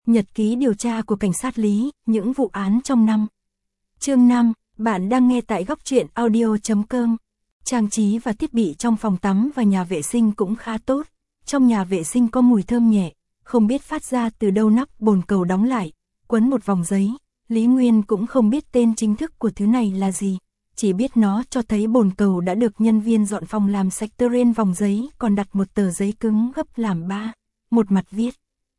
Nhật ký điều tra của cảnh sát Lý, những vụ án trong năm. Chương 5, bạn đang nghe tại góc truyện audio.com. Trang trí và thiết bị trong phòng tắm và nhà vệ sinh cũng khá tốt. Trong nhà vệ sinh có mùi thơm nhẹ, không biết phát ra từ đâu. Nắp bồn cầu đóng lại, quấn một vòng giấy. Lý Nguyên cũng không biết tên chính thức của thứ này là gì, chỉ biết nó cho thấy bồn cầu đã được nhân viên dọn phòng làm sạch. Trên vòng giấy còn đặt một tờ giấy cứng gấp làm 3, một mặt viết: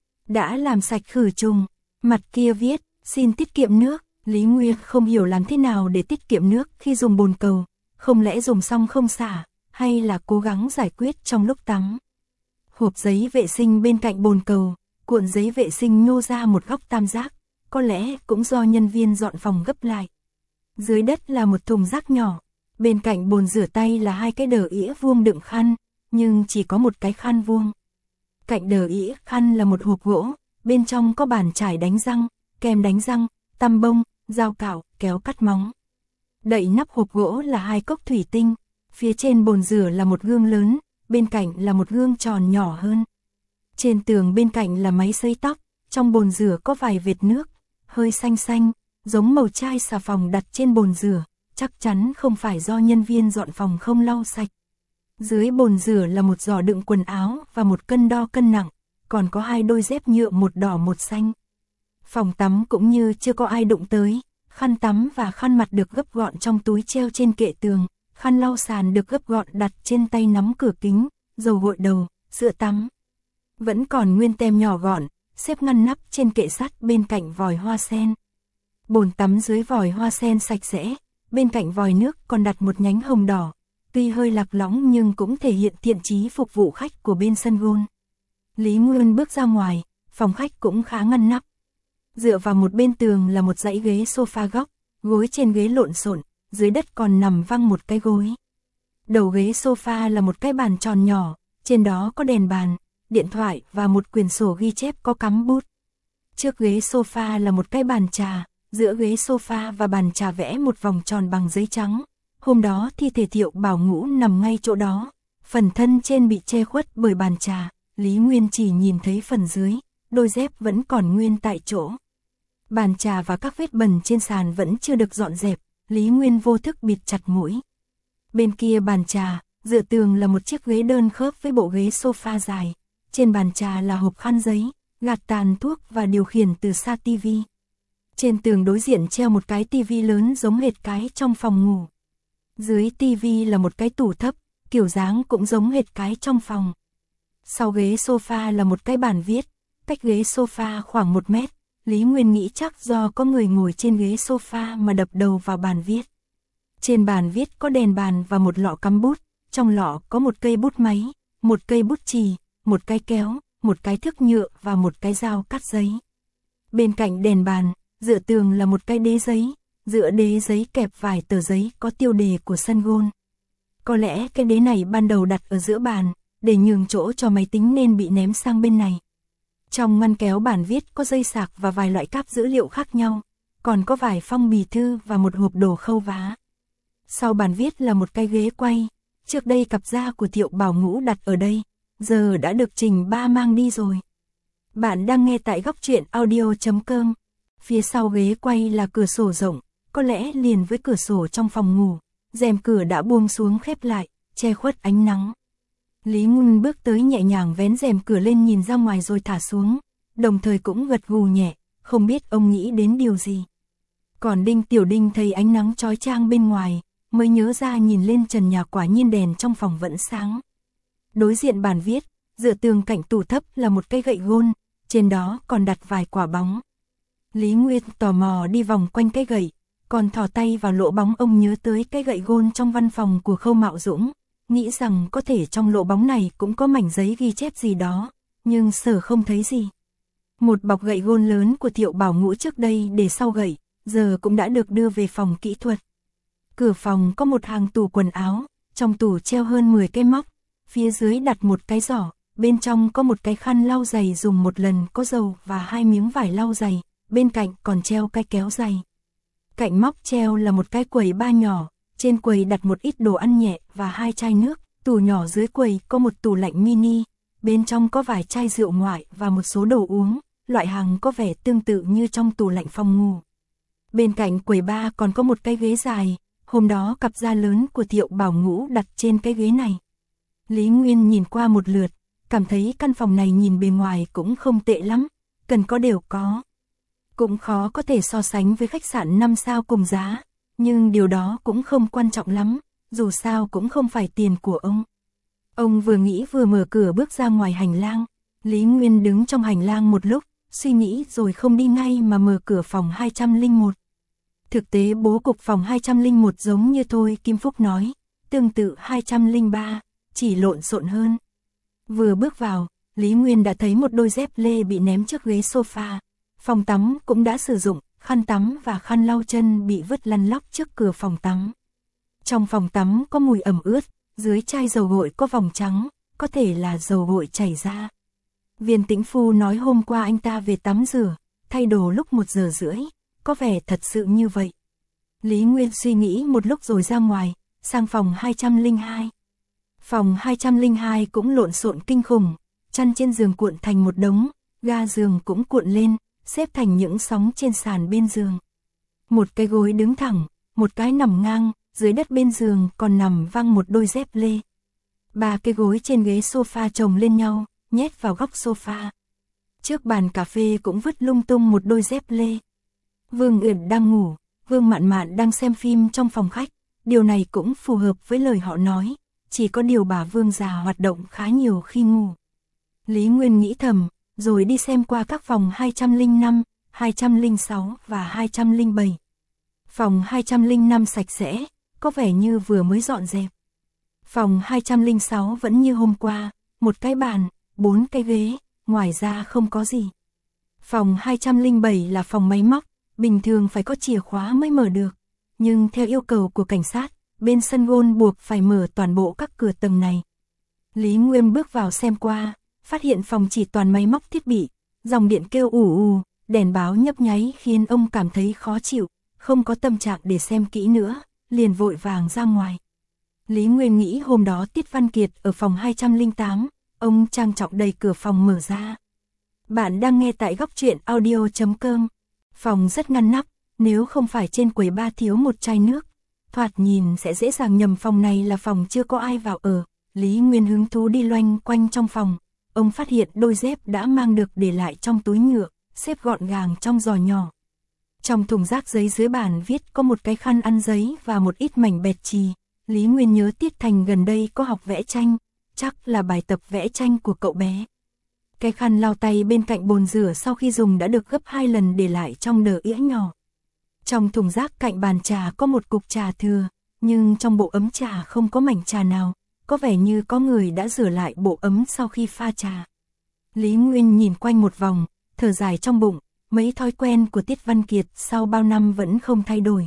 đã làm sạch khử trùng, mặt kia viết: xin tiết kiệm nước. Lý Nguyên không hiểu làm thế nào để tiết kiệm nước khi dùng bồn cầu, không lẽ dùng xong không xả, hay là cố gắng giải quyết trong lúc tắm. Hộp giấy vệ sinh bên cạnh bồn cầu, cuộn giấy vệ sinh nhô ra một góc tam giác, có lẽ cũng do nhân viên dọn phòng gấp lại. Dưới đất là một thùng rác nhỏ, bên cạnh bồn rửa tay là hai cái đờ ĩa vuông đựng khăn, nhưng chỉ có một cái khăn vuông. Cạnh đờ ĩa khăn là một hộp gỗ, bên trong có bàn chải đánh răng, kem đánh răng, tăm bông, dao cạo, kéo cắt móng. Đậy nắp hộp gỗ là hai cốc thủy tinh, phía trên bồn rửa là một gương lớn, bên cạnh là một gương tròn nhỏ hơn. Trên tường bên cạnh là máy sấy tóc, trong bồn rửa có vài vệt nước, hơi xanh xanh, giống màu chai xà phòng đặt trên bồn rửa, chắc chắn không phải do nhân viên dọn phòng không lau sạch. Dưới bồn rửa là một giỏ đựng quần áo và một cân đo cân nặng, còn có hai đôi dép nhựa, một đỏ một xanh. Phòng tắm cũng như chưa có ai đụng tới, khăn tắm và khăn mặt được gấp gọn trong túi treo trên kệ tường, khăn lau sàn được gấp gọn đặt trên tay nắm cửa kính, dầu gội đầu, sữa tắm. Vẫn còn nguyên tem nhỏ gọn, xếp ngăn nắp trên kệ sắt bên cạnh vòi hoa sen. Bồn tắm dưới vòi hoa sen sạch sẽ, bên cạnh vòi nước còn đặt một nhánh hồng đỏ, tuy hơi lạc lõng nhưng cũng thể hiện thiện chí phục vụ khách của bên sân golf. Lý Nguyên bước ra ngoài, phòng khách cũng khá ngăn nắp. Dựa vào một bên tường là một dãy ghế sofa góc, gối trên ghế lộn xộn, dưới đất còn nằm văng một cái gối. Đầu ghế sofa là một cái bàn tròn nhỏ, trên đó có đèn bàn, điện thoại và một quyển sổ ghi chép có cắm bút. Trước ghế sofa là một cái bàn trà, giữa ghế sofa và bàn trà vẽ một vòng tròn bằng giấy trắng. Hôm đó thi thể Thiệu Bảo Ngũ nằm ngay chỗ đó, phần thân trên bị che khuất bởi bàn trà, Lý Nguyên chỉ nhìn thấy phần dưới, đôi dép vẫn còn nguyên tại chỗ. Bàn trà và các vết bẩn trên sàn vẫn chưa được dọn dẹp, Lý Nguyên vô thức bịt chặt mũi. Bên kia bàn trà, dựa tường là một chiếc ghế đơn khớp với bộ ghế sofa dài, trên bàn trà là hộp khăn giấy, gạt tàn thuốc và điều khiển từ xa tivi. Trên tường đối diện treo một cái tivi lớn giống hệt cái trong phòng ngủ. Dưới tivi là một cái tủ thấp, kiểu dáng cũng giống hệt cái trong phòng. Sau ghế sofa là một cái bàn viết, cách ghế sofa khoảng 1 mét. Lý Nguyên nghĩ chắc do có người ngồi trên ghế sofa mà đập đầu vào bàn viết. Trên bàn viết có đèn bàn và một lọ cắm bút, trong lọ có một cây bút máy, một cây bút chì, một cái kéo, một cái thước nhựa và một cái dao cắt giấy. Bên cạnh đèn bàn, dựa tường là một cái đế giấy, giữa đế giấy kẹp vài tờ giấy có tiêu đề của sân golf. Có lẽ cái đế này ban đầu đặt ở giữa bàn, để nhường chỗ cho máy tính nên bị ném sang bên này. Trong ngăn kéo bàn viết có dây sạc và vài loại cáp dữ liệu khác nhau, còn có vài phong bì thư và một hộp đồ khâu vá. Sau bàn viết là một cái ghế quay, trước đây cặp da của Thiệu Bảo Ngũ đặt ở đây, giờ đã được Trình Ba mang đi rồi. Bạn đang nghe tại góc truyện audio.com. Phía sau ghế quay là cửa sổ rộng, có lẽ liền với cửa sổ trong phòng ngủ, rèm cửa đã buông xuống khép lại, che khuất ánh nắng. Lý Nguyên bước tới nhẹ nhàng vén rèm cửa lên nhìn ra ngoài rồi thả xuống, đồng thời cũng gật gù nhẹ, không biết ông nghĩ đến điều gì. Còn Tiểu Đinh thấy ánh nắng chói chang bên ngoài, mới nhớ ra nhìn lên trần nhà quả nhiên đèn trong phòng vẫn sáng. Đối diện bàn viết, dựa tường cạnh tủ thấp là một cái gậy golf, trên đó còn đặt vài quả bóng. Lý Nguyên tò mò đi vòng quanh cái gậy, còn thò tay vào lỗ bóng. Ông nhớ tới cái gậy golf trong văn phòng của Khâu Mạo Dũng, nghĩ rằng có thể trong lỗ bóng này cũng có mảnh giấy ghi chép gì đó, nhưng sở không thấy gì. Một bọc gậy golf lớn của Thiệu Bảo Ngũ trước đây để sau gậy, giờ cũng đã được đưa về phòng kỹ thuật. Cửa phòng có một hàng tủ quần áo, trong tủ treo hơn 10 cái móc, phía dưới đặt một cái giỏ, bên trong có một cái khăn lau giày dùng một lần có dầu và 2 miếng vải lau giày, bên cạnh còn treo cái kéo giày. Cạnh móc treo là một cái quầy bar nhỏ, trên quầy đặt một ít đồ ăn nhẹ và 2 chai nước, tủ nhỏ dưới quầy có một tủ lạnh mini, bên trong có vài chai rượu ngoại và một số đồ uống, loại hàng có vẻ tương tự như trong tủ lạnh phòng ngủ. Bên cạnh quầy bar còn có một cái ghế dài, hôm đó cặp da lớn của Thiệu Bảo Ngũ đặt trên cái ghế này. Lý Nguyên nhìn qua một lượt, cảm thấy căn phòng này nhìn bề ngoài cũng không tệ lắm, cần có đều có. Cũng khó có thể so sánh với khách sạn 5 sao cùng giá, nhưng điều đó cũng không quan trọng lắm, dù sao cũng không phải tiền của ông. Ông vừa nghĩ vừa mở cửa bước ra ngoài hành lang. Lý Nguyên đứng trong hành lang một lúc, suy nghĩ rồi không đi ngay mà mở cửa phòng 201. Thực tế bố cục phòng 201 giống như Thôi Kim Phúc nói, tương tự 203, chỉ lộn xộn hơn. Vừa bước vào, Lý Nguyên đã thấy một đôi dép lê bị ném trước ghế sofa. Phòng tắm cũng đã sử dụng, khăn tắm và khăn lau chân bị vứt lăn lóc trước cửa phòng tắm. Trong phòng tắm có mùi ẩm ướt, dưới chai dầu gội có vòng trắng, có thể là dầu gội chảy ra. Viên Tĩnh Phu nói hôm qua anh ta về tắm rửa, thay đồ lúc 1 giờ rưỡi, có vẻ thật sự như vậy. Lý Nguyên suy nghĩ một lúc rồi ra ngoài, sang phòng 202. Phòng 202 cũng lộn xộn kinh khủng, chăn trên giường cuộn thành một đống, ga giường cũng cuộn lên, xếp thành những sóng trên sàn bên giường. Một cái gối đứng thẳng, một cái nằm ngang, dưới đất bên giường còn nằm văng một đôi dép lê. 3 cái gối trên ghế sofa chồng lên nhau, nhét vào góc sofa. Trước bàn cà phê cũng vứt lung tung một đôi dép lê. Vương Uyển đang ngủ, Vương Mạn Mạn đang xem phim trong phòng khách, điều này cũng phù hợp với lời họ nói, chỉ có điều bà Vương già hoạt động khá nhiều khi ngủ. Lý Nguyên nghĩ thầm, rồi đi xem qua các phòng 205, 206 và 207. Phòng 205 sạch sẽ, có vẻ như vừa mới dọn dẹp. Phòng 206 vẫn như hôm qua, một cái bàn, 4 cái ghế, ngoài ra không có gì. Phòng 207 là phòng máy móc, bình thường phải có chìa khóa mới mở được. Nhưng theo yêu cầu của cảnh sát, bên sân gôn buộc phải mở toàn bộ các cửa tầng này. Lý Nguyên bước vào xem qua, phát hiện phòng chỉ toàn máy móc thiết bị, dòng điện kêu ù ù, đèn báo nhấp nháy khiến ông cảm thấy khó chịu, không có tâm trạng để xem kỹ nữa, liền vội vàng ra ngoài. Lý Nguyên nghĩ hôm đó Tiết Văn Kiệt ở phòng 208, ông trang trọng đẩy cửa phòng mở ra. Bạn đang nghe tại góc truyện audio.com. Phòng rất ngăn nắp, nếu không phải trên quầy bar thiếu một chai nước, thoạt nhìn sẽ dễ dàng nhầm phòng này là phòng chưa có ai vào ở. Lý Nguyên hứng thú đi loanh quanh trong phòng, ông phát hiện đôi dép đã mang được để lại trong túi nhựa, xếp gọn gàng trong giỏ nhỏ. Trong thùng rác giấy dưới bàn viết có một cái khăn ăn giấy và một ít mảnh bẹt chì. Lý Nguyên nhớ Tiết Thành gần đây có học vẽ tranh, chắc là bài tập vẽ tranh của cậu bé. Cái khăn lau tay bên cạnh bồn rửa sau khi dùng đã được gấp 2 lần để lại trong đờ ĩa nhỏ. Trong thùng rác cạnh bàn trà có một cục trà thừa, nhưng trong bộ ấm trà không có mảnh trà nào, có vẻ như có người đã rửa lại bộ ấm sau khi pha trà. Lý Nguyên nhìn quanh một vòng, thở dài trong bụng, mấy thói quen của Tiết Văn Kiệt sau bao năm vẫn không thay đổi.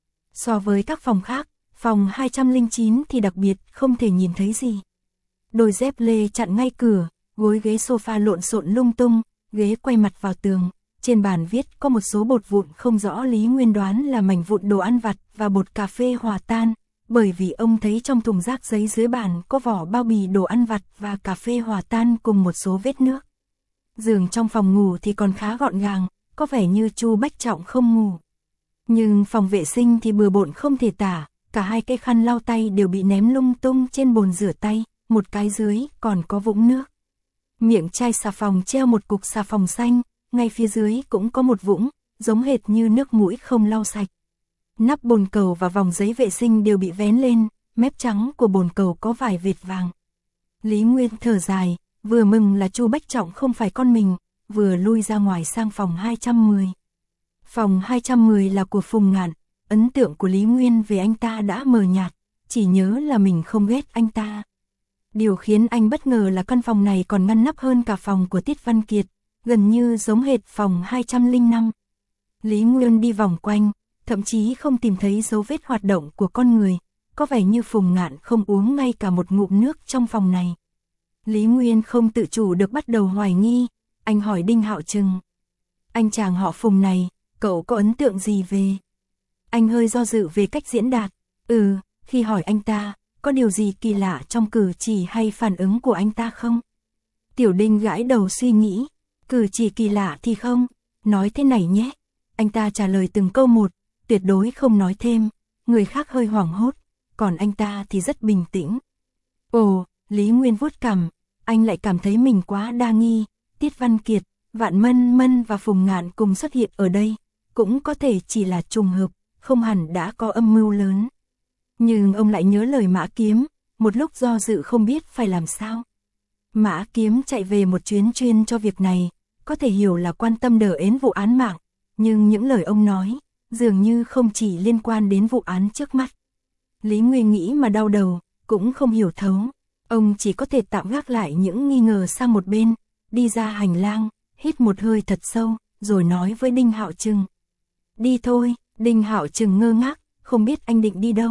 So với các phòng khác, phòng 209 thì đặc biệt không thể nhìn thấy gì. Đôi dép lê chặn ngay cửa, gối ghế sofa lộn xộn lung tung, ghế quay mặt vào tường. Trên bàn viết có một số bột vụn không rõ, Lý Nguyên đoán là mảnh vụn đồ ăn vặt và bột cà phê hòa tan, bởi vì ông thấy trong thùng rác giấy dưới bàn có vỏ bao bì đồ ăn vặt và cà phê hòa tan cùng một số vết nước. Giường trong phòng ngủ thì còn khá gọn gàng, có vẻ như Chu Bách Trọng không ngủ. Nhưng phòng vệ sinh thì bừa bộn không thể tả, cả 2 cái khăn lau tay đều bị ném lung tung trên bồn rửa tay, một cái dưới còn có vũng nước. Miệng chai xà phòng treo một cục xà phòng xanh, ngay phía dưới cũng có một vũng, giống hệt như nước mũi không lau sạch. Nắp bồn cầu và vòng giấy vệ sinh đều bị vén lên, mép trắng của bồn cầu có vài vệt vàng. Lý Nguyên thở dài, vừa mừng là Chu Bách Trọng không phải con mình, vừa lui ra ngoài sang phòng 210. Phòng 210 là của Phùng Ngạn, ấn tượng của Lý Nguyên về anh ta đã mờ nhạt, chỉ nhớ là mình không ghét anh ta. Điều khiến anh bất ngờ là căn phòng này còn ngăn nắp hơn cả phòng của Tiết Văn Kiệt, gần như giống hệt phòng 205. Lý Nguyên đi vòng quanh, thậm chí không tìm thấy dấu vết hoạt động của con người, có vẻ như Phùng Ngạn không uống ngay cả một ngụm nước trong phòng này. Lý Nguyên không tự chủ được bắt đầu hoài nghi, anh hỏi Đinh Hạo Trừng. Anh chàng họ Phùng này, cậu có ấn tượng gì về? Anh hơi do dự về cách diễn đạt. Khi hỏi anh ta, có điều gì kỳ lạ trong cử chỉ hay phản ứng của anh ta không? Tiểu Đinh gãi đầu suy nghĩ. Cử chỉ kỳ lạ thì không, nói thế này nhé. Anh ta trả lời từng câu một, tuyệt đối không nói thêm, người khác hơi hoảng hốt, còn anh ta thì rất bình tĩnh. Ồ, Lý Nguyên vuốt cằm, anh lại cảm thấy mình quá đa nghi, Tiết Văn Kiệt, Vạn Mân Mân và Phùng Ngạn cùng xuất hiện ở đây, cũng có thể chỉ là trùng hợp, không hẳn đã có âm mưu lớn. Nhưng ông lại nhớ lời Mã Kiếm, một lúc do dự không biết phải làm sao. Mã Kiếm chạy về một chuyến chuyên cho việc này, có thể hiểu là quan tâm đờ ến vụ án mạng, nhưng những lời ông nói, dường như không chỉ liên quan đến vụ án trước mắt. Lý Nguyên nghĩ mà đau đầu, cũng không hiểu thấu, ông chỉ có thể tạm gác lại những nghi ngờ sang một bên, đi ra hành lang, hít một hơi thật sâu, rồi nói với Đinh Hạo Trừng. Đi thôi. Đinh Hạo Trừng ngơ ngác, không biết anh định đi đâu.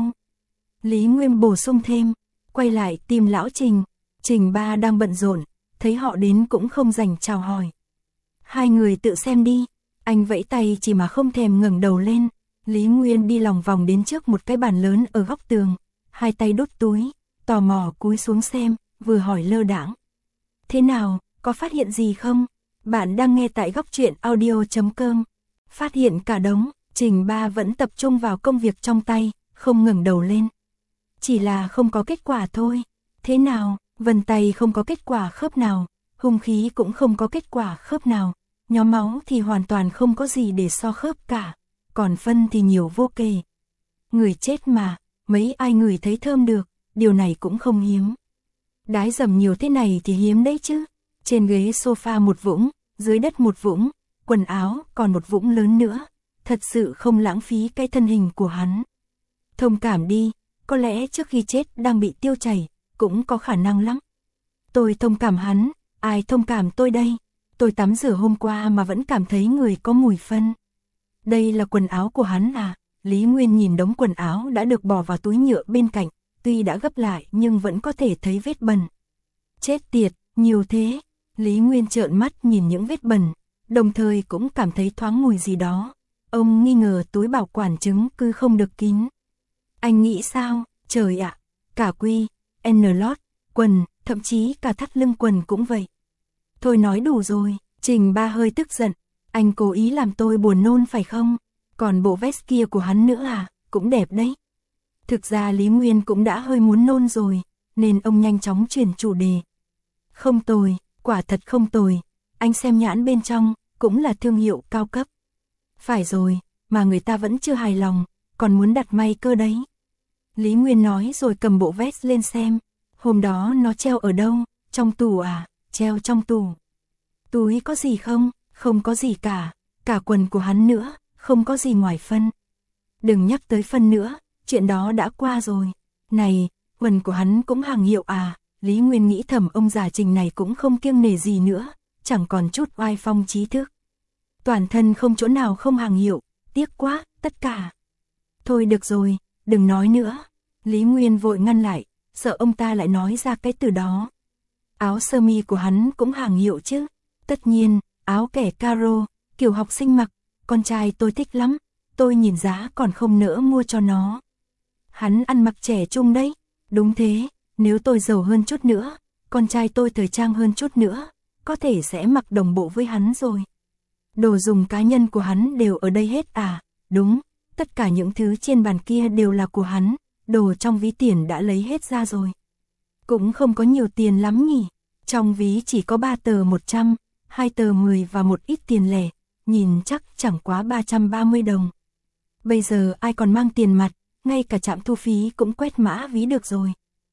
Lý Nguyên bổ sung thêm, quay lại tìm lão Trình. Trình Ba đang bận rộn, thấy họ đến cũng không dành chào hỏi. Hai người tự xem đi. Anh vẫy tay chỉ mà không thèm ngẩng đầu lên. Lý Nguyên đi lòng vòng đến trước một cái bàn lớn ở góc tường, hai tay đút túi, tò mò cúi xuống xem, vừa hỏi lơ đãng. Thế nào, có phát hiện gì không? Bạn đang nghe tại góc truyện audio.com. Phát hiện cả đống. Trình Ba vẫn tập trung vào công việc trong tay, không ngẩng đầu lên. Chỉ là không có kết quả thôi. Thế nào, vân tay không có kết quả khớp nào, hung khí cũng không có kết quả khớp nào, nhóm máu thì hoàn toàn không có gì để so khớp cả, còn phân thì nhiều vô kể. Người chết mà, mấy ai ngửi thấy thơm được, điều này cũng không hiếm. Đái dầm nhiều thế này thì hiếm đấy chứ. Trên ghế sofa một vũng, dưới đất một vũng, quần áo còn một vũng lớn nữa. Thật sự không lãng phí cái thân hình của hắn. Thông cảm đi, có lẽ trước khi chết đang bị tiêu chảy, cũng có khả năng lắm. Tôi thông cảm hắn, ai thông cảm tôi đây? Tôi tắm rửa hôm qua mà vẫn cảm thấy người có mùi phân. Đây là quần áo của hắn à? Lý Nguyên nhìn đống quần áo đã được bỏ vào túi nhựa bên cạnh, tuy đã gấp lại nhưng vẫn có thể thấy vết bẩn. Chết tiệt, nhiều thế. Lý Nguyên trợn mắt nhìn những vết bẩn, đồng thời cũng cảm thấy thoáng mùi gì đó. Ông nghi ngờ túi bảo quản chứng cứ không được kín. Anh nghĩ sao? Trời ạ, cả quy, N-lót, quần, thậm chí cả thắt lưng quần cũng vậy. Thôi nói đủ rồi, Trình Ba hơi tức giận. Anh cố ý làm tôi buồn nôn phải không? Còn bộ vest kia của hắn nữa à, cũng đẹp đấy. Thực ra Lý Nguyên cũng đã hơi muốn nôn rồi, nên ông nhanh chóng chuyển chủ đề. Không tồi, quả thật không tồi. Anh xem nhãn bên trong, cũng là thương hiệu cao cấp. Phải rồi, mà người ta vẫn chưa hài lòng, còn muốn đặt may cơ đấy. Lý Nguyên nói rồi cầm bộ vest lên xem. Hôm đó nó treo ở đâu? Trong tủ à? Treo trong tủ. Túi có gì không? Không có gì cả. Cả quần của hắn nữa, không có gì ngoài phân. Đừng nhắc tới phân nữa, chuyện đó đã qua rồi. Này, quần của hắn cũng hàng hiệu à? Lý Nguyên nghĩ thầm ông già Trình này cũng không kiêng nể gì nữa, chẳng còn chút oai phong trí thức. Toàn thân không chỗ nào không hàng hiệu, tiếc quá, tất cả. Thôi được rồi, đừng nói nữa. Lý Nguyên vội ngăn lại, sợ ông ta lại nói ra cái từ đó. Áo sơ mi của hắn cũng hàng hiệu chứ. Tất nhiên, áo kẻ caro, kiểu học sinh mặc, con trai tôi thích lắm, tôi nhìn giá còn không nỡ mua cho nó. Hắn ăn mặc trẻ trung đấy. Đúng thế, nếu tôi giàu hơn chút nữa, con trai tôi thời trang hơn chút nữa, có thể sẽ mặc đồng bộ với hắn rồi. Đồ dùng cá nhân của hắn đều ở đây hết à? Đúng, tất cả những thứ trên bàn kia đều là của hắn, đồ trong ví tiền đã lấy hết ra rồi. Cũng không có nhiều tiền lắm nhỉ, trong ví chỉ có 3 tờ 100, 2 tờ 10 và một ít tiền lẻ, nhìn chắc chẳng quá 330 đồng. Bây giờ ai còn mang tiền mặt, ngay cả trạm thu phí cũng quét mã ví được rồi.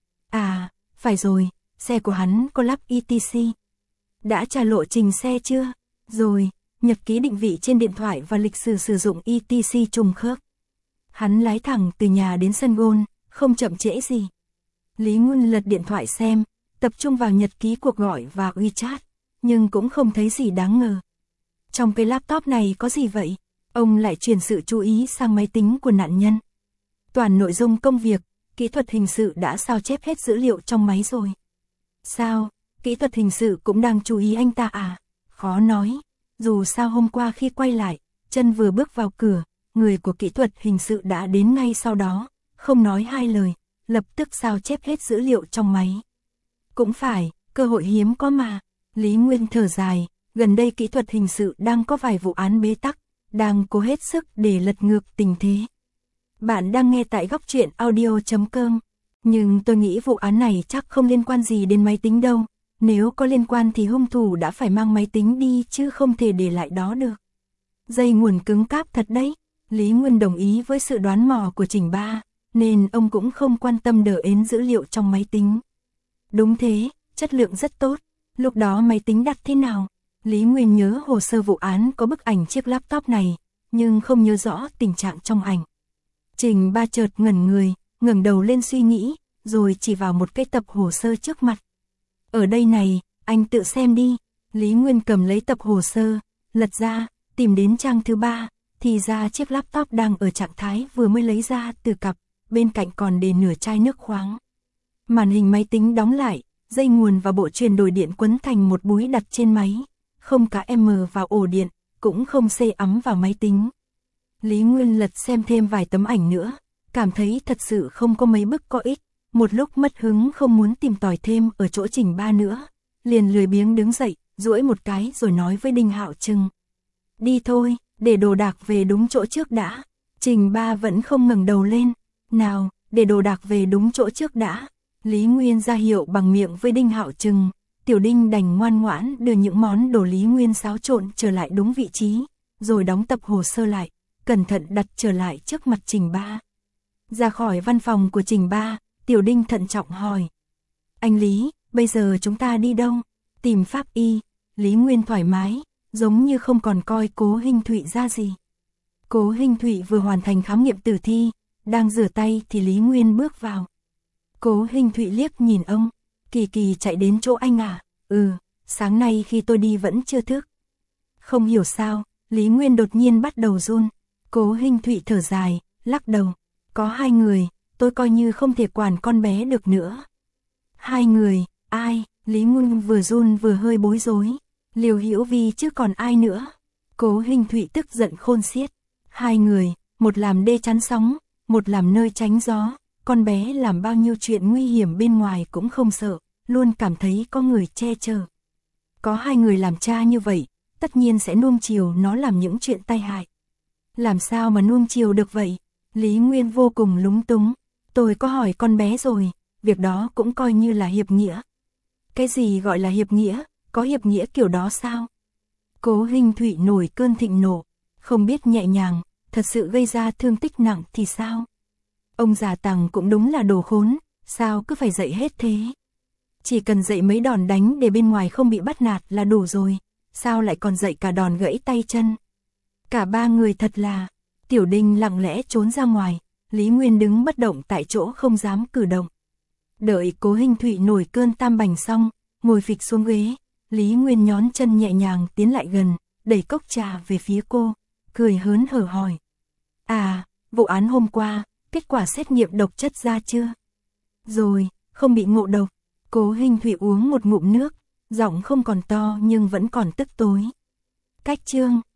À, phải rồi, xe của hắn có lắp ETC. Đã trả lộ trình xe chưa? Rồi, nhật ký định vị trên điện thoại và lịch sử sử dụng ETC trùng khớp. Hắn lái thẳng từ nhà đến sân golf, không chậm trễ gì. Lý Nguyên lật điện thoại xem, tập trung vào nhật ký cuộc gọi và WeChat, nhưng cũng không thấy gì đáng ngờ. Trong cái laptop này có gì vậy? Ông lại chuyển sự chú ý sang máy tính của nạn nhân. Toàn nội dung công việc, kỹ thuật hình sự đã sao chép hết dữ liệu trong máy rồi. Sao, kỹ thuật hình sự cũng đang chú ý anh ta à? Khó nói, dù sao hôm qua khi quay lại, chân vừa bước vào cửa, người của kỹ thuật hình sự đã đến ngay sau đó, không nói hai lời, lập tức sao chép hết dữ liệu trong máy. Cũng phải, cơ hội hiếm có mà. Lý Nguyên thở dài, Gần đây kỹ thuật hình sự đang có vài vụ án bế tắc, đang cố hết sức để lật ngược tình thế. Bạn đang nghe tại Góc Truyện Audio.com. Nhưng tôi nghĩ vụ án này chắc không liên quan gì đến máy tính đâu. Nếu có liên quan thì hung thủ đã phải mang máy tính đi chứ không thể để lại đó được. Dây nguồn cứng cáp thật đấy. Lý Nguyên đồng ý với sự đoán mò của Trình Ba, nên ông cũng không quan tâm đờ ến dữ liệu trong máy tính. Đúng thế, chất lượng rất tốt. Lúc đó máy tính đặt thế nào? Lý Nguyên nhớ hồ sơ vụ án có bức ảnh chiếc laptop này, nhưng không nhớ rõ tình trạng trong ảnh. Trình Ba chợt ngẩn người, ngẩng đầu lên suy nghĩ, rồi chỉ vào một cái tập hồ sơ trước mặt. Ở đây này, anh tự xem đi. Lý Nguyên cầm lấy tập hồ sơ, lật ra, tìm đến trang thứ 3, thì ra chiếc laptop đang ở trạng thái vừa mới lấy ra từ cặp, bên cạnh còn để nửa chai nước khoáng. Màn hình máy tính đóng lại, dây nguồn và bộ truyền đổi điện quấn thành một búi đặt trên máy, không cả M vào ổ điện, cũng không C ắm vào máy tính. Lý Nguyên lật xem thêm vài tấm ảnh nữa, cảm thấy thật sự không có mấy bức có ích, một lúc mất hứng không muốn tìm tòi thêm ở chỗ Trình Ba nữa, liền lười biếng đứng dậy, duỗi một cái rồi nói với Đinh Hạo Trừng. Đi thôi, để đồ đạc về đúng chỗ trước đã. Trình Ba vẫn không ngẩng đầu lên. Nào, để đồ đạc về đúng chỗ trước đã. Lý Nguyên ra hiệu bằng miệng với Đinh Hạo Trừng. Tiểu Đinh đành ngoan ngoãn đưa những món đồ Lý Nguyên xáo trộn trở lại đúng vị trí, rồi đóng tập hồ sơ lại, cẩn thận đặt trở lại trước mặt Trình Ba. Ra khỏi văn phòng của Trình Ba, Tiểu Đinh thận trọng hỏi. Anh Lý, bây giờ chúng ta đi đâu? Tìm pháp y. Lý Nguyên thoải mái, giống như không còn coi Cố Hinh Thụy ra gì. Cố Hinh Thụy vừa hoàn thành khám nghiệm tử thi, đang rửa tay thì Lý Nguyên bước vào. Cố Hinh Thụy liếc nhìn ông. Kỳ Kỳ chạy đến chỗ anh à? Sáng nay khi tôi đi vẫn chưa thức. Không hiểu sao, Lý Nguyên đột nhiên bắt đầu run. Cố Hinh Thụy thở dài, lắc đầu. Có 2 người, tôi coi như không thể quản con bé được nữa. 2 người, ai? Lý Nguyên vừa run vừa hơi bối rối. Liêu Hữu Vi chứ còn ai nữa? Cố Hinh Thụy tức giận khôn xiết. 2 người, một làm đê chắn sóng, một làm nơi tránh gió. Con bé làm bao nhiêu chuyện nguy hiểm bên ngoài cũng không sợ, luôn cảm thấy có người che chở. Có 2 người làm cha như vậy, tất nhiên sẽ nuông chiều nó làm những chuyện tai hại. Làm sao mà nuông chiều được vậy? Lý Nguyên vô cùng lúng túng. Tôi có hỏi con bé rồi, việc đó cũng coi như là hiệp nghĩa. Cái gì gọi là hiệp nghĩa? Có hiệp nghĩa kiểu đó sao? Cố Hinh Thụy nổi cơn thịnh nộ, không biết nhẹ nhàng, thật sự gây ra thương tích nặng thì sao? Ông già Tằng cũng đúng là đồ khốn, sao cứ phải dạy hết thế? Chỉ cần dạy mấy đòn đánh để bên ngoài không bị bắt nạt là đủ rồi, sao lại còn dạy cả đòn gãy tay chân? Cả 3 người thật là... Tiểu Đinh lặng lẽ trốn ra ngoài, Lý Nguyên đứng bất động tại chỗ không dám cử động. Đợi Cố Hinh Thụy nổi cơn tam bành xong, ngồi phịch xuống ghế, Lý Nguyên nhón chân nhẹ nhàng tiến lại gần, đẩy cốc trà về phía cô, cười hớn hở hỏi. À, vụ án hôm qua, kết quả xét nghiệm độc chất ra chưa? Rồi, không bị ngộ độc. Cố Hinh Thụy uống một ngụm nước, giọng không còn to nhưng vẫn còn tức tối. Cách chương